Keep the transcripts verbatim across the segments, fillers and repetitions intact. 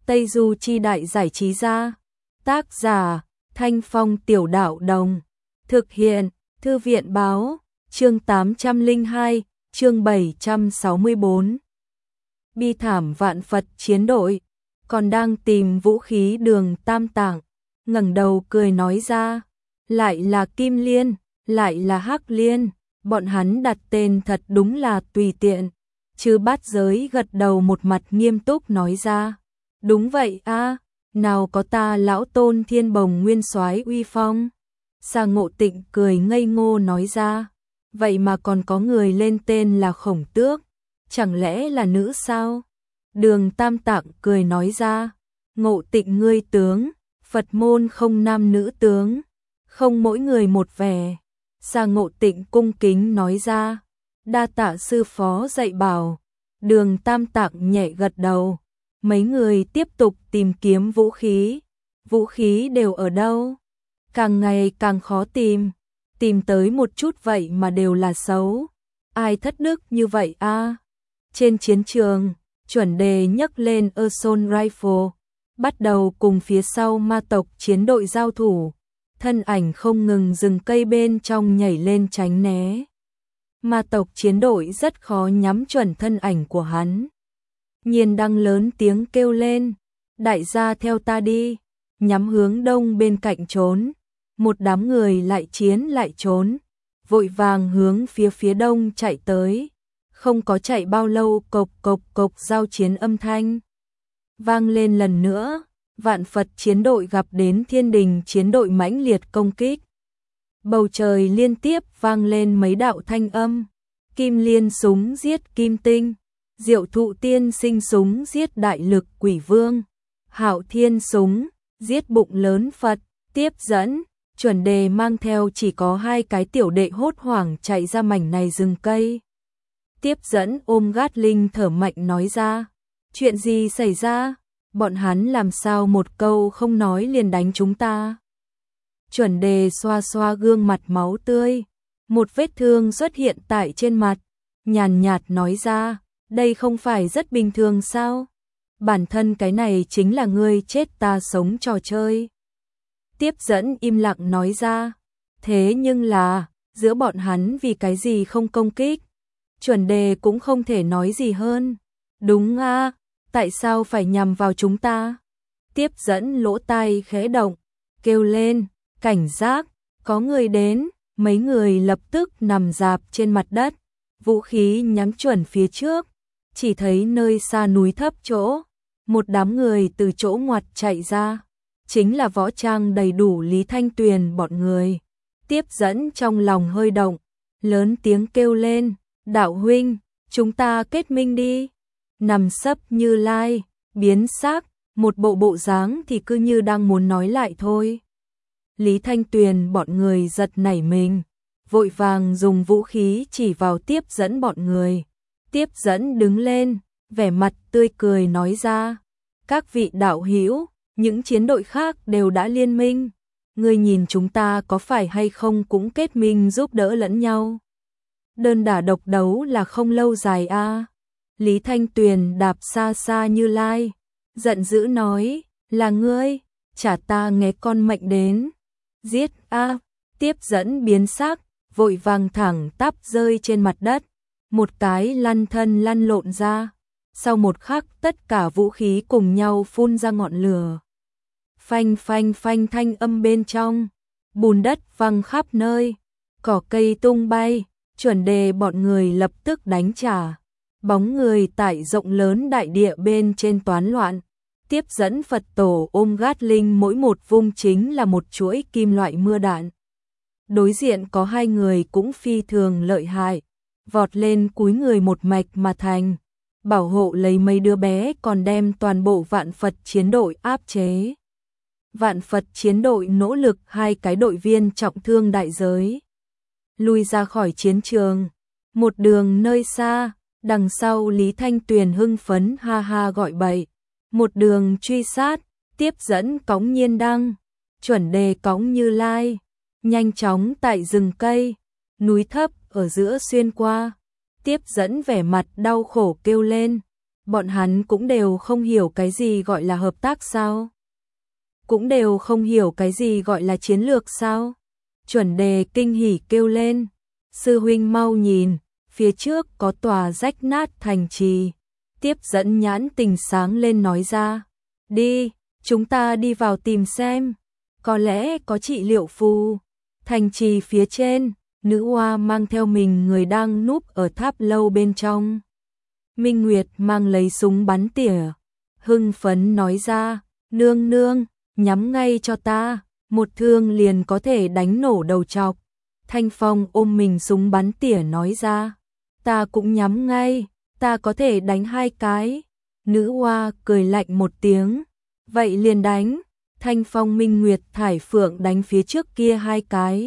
Tây Du Chi Đại Giải Trí Gia. Tác giả Thanh Phong Tiểu Đạo Đồng. Thực hiện Thư viện Báo. Chương tám trăm lẻ hai, chương bảy trăm sáu mươi tư. Bi thảm vạn Phật chiến đội. Còn đang tìm vũ khí Đường Tam Tạng ngẩng đầu cười nói ra, lại là Kim Liên, lại là Hắc Liên, bọn hắn đặt tên thật đúng là tùy tiện. Chư Bát Giới gật đầu một mặt nghiêm túc nói ra, đúng vậy a, nào có ta lão tôn Thiên Bồng Nguyên Soái uy phong. Sa Ngộ Tịnh cười ngây ngô nói ra, vậy mà còn có người lên tên là Khổng Tước, chẳng lẽ là nữ sao? Đường Tam Tạng cười nói ra, Ngộ Tịnh ngươi tướng, Phật môn không nam nữ tướng, không mỗi người một vẻ. Sa Ngộ Tịnh cung kính nói ra, đa tạ sư phó dạy bảo. Đường Tam Tạng nhẹ gật đầu. Mấy người tiếp tục tìm kiếm vũ khí. Vũ khí đều ở đâu? Càng ngày càng khó tìm. Tìm tới một chút vậy mà đều là xấu. Ai thất đức như vậy a? Trên chiến trường, Chuẩn Đề nhấc lên Assault Rifle, bắt đầu cùng phía sau ma tộc chiến đội giao thủ. Thân ảnh không ngừng rừng cây bên trong nhảy lên tránh né. Ma tộc chiến đội rất khó nhắm chuẩn thân ảnh của hắn. Nhiên Đăng lớn tiếng kêu lên, đại gia theo ta đi, nhắm hướng đông bên cạnh trốn. Một đám người lại chiến lại trốn, vội vàng hướng phía phía đông chạy tới. Không có chạy bao lâu, cộc cộc cộc giao chiến âm thanh vang lên lần nữa. Vạn Phật chiến đội gặp đến Thiên Đình chiến đội mãnh liệt công kích. Bầu trời liên tiếp vang lên mấy đạo thanh âm. Kim Liên súng giết Kim Tinh, Diệu Thụ Tiên Sinh súng giết Đại Lực Quỷ Vương, Hạo Thiên súng giết bụng lớn Phật. Tiếp dẫn, Chuẩn Đề mang theo chỉ có hai cái tiểu đệ hốt hoảng chạy ra mảnh này rừng cây. Tiếp dẫn ôm gát linh thở mạnh nói ra, chuyện gì xảy ra? Bọn hắn làm sao một câu không nói liền đánh chúng ta? Chuẩn Đề xoa xoa gương mặt máu tươi, một vết thương xuất hiện tại trên mặt, nhàn nhạt nói ra, đây không phải rất bình thường sao? Bản thân cái này chính là ngươi chết ta sống trò chơi. Tiếp dẫn im lặng nói ra, thế nhưng là, giữa bọn hắn vì cái gì không công kích? Chuẩn Đề cũng không thể nói gì hơn. Đúng a, tại sao phải nhằm vào chúng ta? Tiếp dẫn lỗ tai khẽ động, kêu lên, cảnh giác, có người đến. Mấy người lập tức nằm rạp trên mặt đất, vũ khí nhắm chuẩn phía trước. Chỉ thấy nơi xa núi thấp chỗ, một đám người từ chỗ ngoặt chạy ra, chính là võ trang đầy đủ Lý Thanh Tuyền bọn người. Tiếp dẫn trong lòng hơi động, lớn tiếng kêu lên, đạo huynh, chúng ta kết minh đi. Nằm sấp Như Lai, biến sắc, một bộ bộ dáng thì cứ như đang muốn nói lại thôi. Lý Thanh Tuyền bọn người giật nảy mình, vội vàng dùng vũ khí chỉ vào tiếp dẫn bọn người. Tiếp dẫn đứng lên, vẻ mặt tươi cười nói ra, các vị đạo hữu, những chiến đội khác đều đã liên minh. Ngươi nhìn chúng ta có phải hay không cũng kết minh giúp đỡ lẫn nhau. Đơn đả độc đấu là không lâu dài a. À. Lý Thanh Tuyền đạp xa xa Như Lai, giận dữ nói, là ngươi, trả ta nghe con mệnh đến. Giết a! À. Tiếp dẫn biến sắc, vội vàng thẳng tắp rơi trên mặt đất, một cái lăn thân lăn lộn ra. Sau một khắc tất cả vũ khí cùng nhau phun ra ngọn lửa. Phanh phanh phanh thanh âm bên trong, bùn đất văng khắp nơi, cỏ cây tung bay. Chuẩn Đề bọn người lập tức đánh trả. Bóng người tại rộng lớn đại địa bên trên toán loạn. Tiếp dẫn Phật tổ ôm gát linh mỗi một vung chính là một chuỗi kim loại mưa đạn. Đối diện có hai người cũng phi thường lợi hại, vọt lên cúi người một mạch mà thành, bảo hộ lấy mấy đứa bé, còn đem toàn bộ Vạn Phật chiến đội áp chế. Vạn Phật chiến đội nỗ lực hai cái đội viên trọng thương đại giới lui ra khỏi chiến trường. Một đường nơi xa, đằng sau Lý Thanh Tuyền hưng phấn ha ha gọi bậy. Một đường truy sát, tiếp dẫn cõng Nhiên Đăng, Chuẩn Đề cõng Như Lai, nhanh chóng tại rừng cây, núi thấp ở giữa xuyên qua. Tiếp dẫn vẻ mặt đau khổ kêu lên, Bọn hắn cũng đều không hiểu cái gì gọi là hợp tác sao? Cũng đều không hiểu cái gì gọi là chiến lược sao? Chuẩn Đề kinh hỉ kêu lên, sư huynh mau nhìn, phía trước có tòa rách nát thành trì. Tiếp dẫn nhãn tình sáng lên nói ra, đi, chúng ta đi vào tìm xem, có lẽ có trị liệu phù. Thành trì phía trên, nữ oa mang theo mình người đang núp ở tháp lâu bên trong. Minh Nguyệt mang lấy súng bắn tỉa, hưng phấn nói ra, nương nương, nhắm ngay cho ta, một thương liền có thể đánh nổ đầu chọc. Thanh Phong ôm mình súng bắn tỉa nói ra, ta cũng nhắm ngay, ta có thể đánh hai cái. Nữ oa cười lạnh một tiếng, vậy liền đánh. Thanh Phong Minh Nguyệt Thải Phượng đánh phía trước kia hai cái.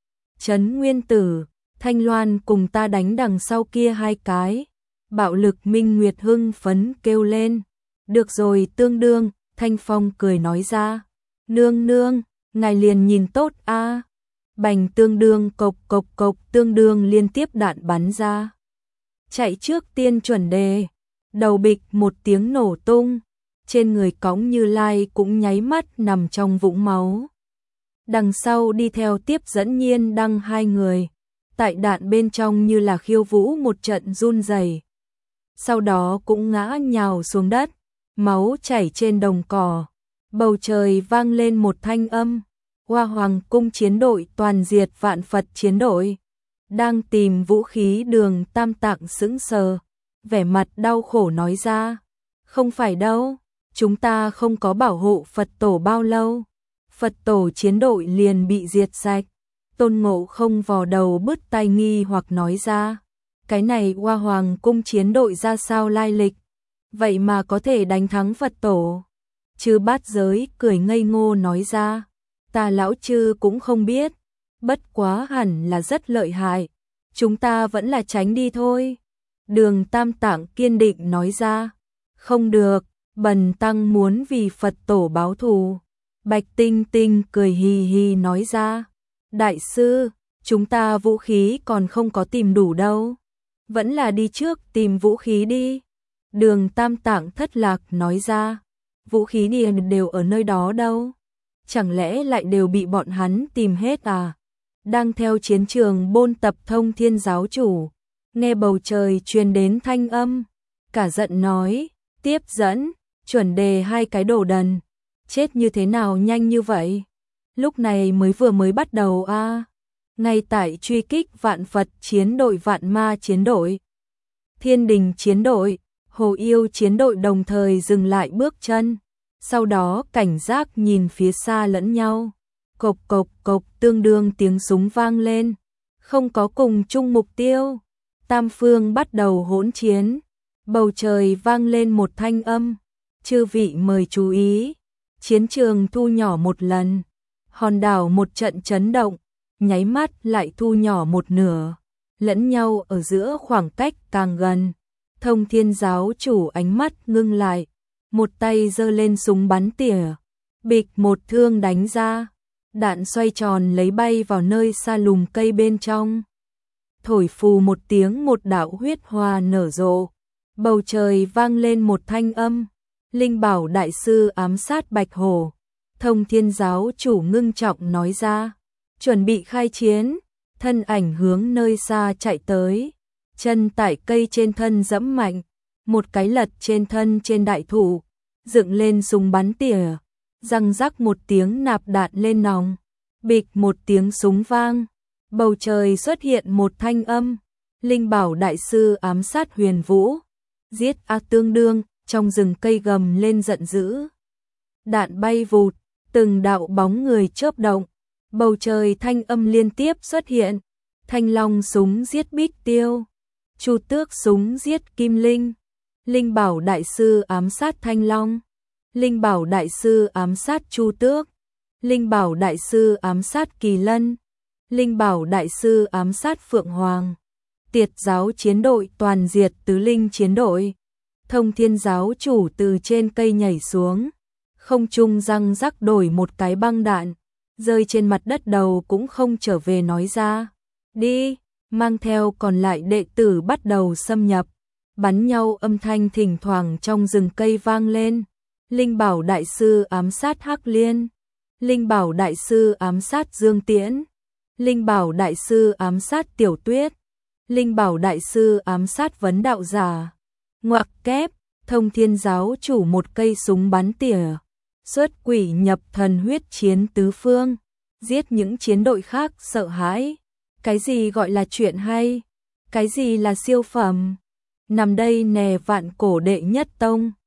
Trấn Nguyên Tử, Thanh Loan cùng ta đánh đằng sau kia hai cái. Bạo lực Minh Nguyệt hưng phấn kêu lên, được rồi tương đương. Thanh Phong cười nói ra, nương nương, ngài liền nhìn tốt a. Bành tương đương cộc cộc cộc tương đương liên tiếp đạn bắn ra. Chạy trước tiên Chuẩn Đề, đầu bịch một tiếng nổ tung, trên người cõng Như Lai cũng nháy mắt nằm trong vũng máu. Đằng sau đi theo Tiếp dẫn Nhiên Đăng hai người, tại đạn bên trong như là khiêu vũ một trận run rẩy. Sau đó cũng ngã nhào xuống đất, máu chảy trên đồng cỏ. Bầu trời vang lên một thanh âm, Hoa Hoàng cung chiến đội toàn diệt Vạn Phật chiến đội. Đang tìm vũ khí Đường Tam Tạng sững sờ, vẻ mặt đau khổ nói ra, không phải đâu, chúng ta không có bảo hộ Phật tổ bao lâu, Phật tổ chiến đội liền bị diệt sạch. Tôn Ngộ Không vò đầu bứt tai nghi hoặc nói ra, cái này Hoa Hoàng cung chiến đội ra sao lai lịch, vậy mà có thể đánh thắng Phật tổ. Chư Bát Giới cười ngây ngô nói ra, ta lão chư cũng không biết, bất quá hẳn là rất lợi hại, chúng ta vẫn là tránh đi thôi. Đường Tam Tạng kiên định nói ra, không được, bần tăng muốn vì Phật tổ báo thù. Bạch Tinh Tinh cười hì hì nói ra, đại sư, chúng ta vũ khí còn không có tìm đủ đâu, vẫn là đi trước tìm vũ khí đi. Đường Tam Tạng thất lạc nói ra, vũ khí đều ở nơi đó đâu, chẳng lẽ lại đều bị bọn hắn tìm hết à? Đang theo chiến trường bôn tập Thông Thiên giáo chủ, nghe bầu trời truyền đến thanh âm, cả giận nói, Tiếp dẫn, Chuẩn Đề hai cái đồ đần, chết như thế nào nhanh như vậy? Lúc này mới vừa mới bắt đầu a. À. Ngay tại truy kích Vạn Phật chiến đội, Vạn Ma chiến đội, Thiên Đình chiến đội, Hồ Yêu chiến đội đồng thời dừng lại bước chân, sau đó cảnh giác nhìn phía xa lẫn nhau. Cộc cộc cộc tương đương tiếng súng vang lên, không có cùng chung mục tiêu. Tam phương bắt đầu hỗn chiến, bầu trời vang lên một thanh âm, chư vị mời chú ý, chiến trường thu nhỏ một lần. Hòn đảo một trận chấn động, nháy mắt lại thu nhỏ một nửa, lẫn nhau ở giữa khoảng cách càng gần. Thông Thiên giáo chủ ánh mắt ngưng lại, một tay giơ lên súng bắn tỉa, bịch một thương đánh ra, đạn xoay tròn lấy bay vào nơi xa lùm cây bên trong. Thổi phù một tiếng, một đạo huyết hoa nở rộ, bầu trời vang lên một thanh âm, Linh Bảo đại sư ám sát Bạch Hổ. Thông Thiên giáo chủ ngưng trọng nói ra, chuẩn bị khai chiến. Thân ảnh hướng nơi xa chạy tới, chân tại cây trên thân giẫm mạnh, một cái lật trên thân trên đại thụ, dựng lên súng bắn tỉa, răng rắc một tiếng nạp đạn lên nòng, bịch một tiếng súng vang, bầu trời xuất hiện một thanh âm, Linh Bảo đại sư ám sát Huyền Vũ, giết a tương đương, trong rừng cây gầm lên giận dữ. Đạn bay vụt, từng đạo bóng người chớp động, bầu trời thanh âm liên tiếp xuất hiện. Thanh Long súng giết Bích Tiêu, Chu Tước súng giết Kim Linh, Linh Bảo đại sư ám sát Thanh Long, Linh Bảo đại sư ám sát Chu Tước, Linh Bảo đại sư ám sát Kỳ Lân, Linh Bảo đại sư ám sát Phượng Hoàng. Tiệt giáo chiến đội toàn diệt Tứ Linh chiến đội. Thông Thiên giáo chủ từ trên cây nhảy xuống, không trung răng rắc đổi một cái băng đạn, rơi trên mặt đất đầu cũng không trở về nói ra, đi, mang theo còn lại đệ tử bắt đầu xâm nhập. bắn nhau âm thanh thỉnh thoảng trong rừng cây vang lên. Linh Bảo đại sư ám sát Hắc Liên, Linh Bảo đại sư ám sát Dương Tiễn, Linh Bảo đại sư ám sát Tiểu Tuyết, Linh Bảo đại sư ám sát Vấn đạo giả. Ngoặc kép, Thông Thiên giáo chủ một cây súng bắn tỉa, xuất quỷ nhập thần huyết chiến tứ phương, giết những chiến đội khác sợ hãi. Cái gì gọi là chuyện hay? Cái gì là siêu phẩm? Nằm đây nè vạn cổ đệ nhất tông.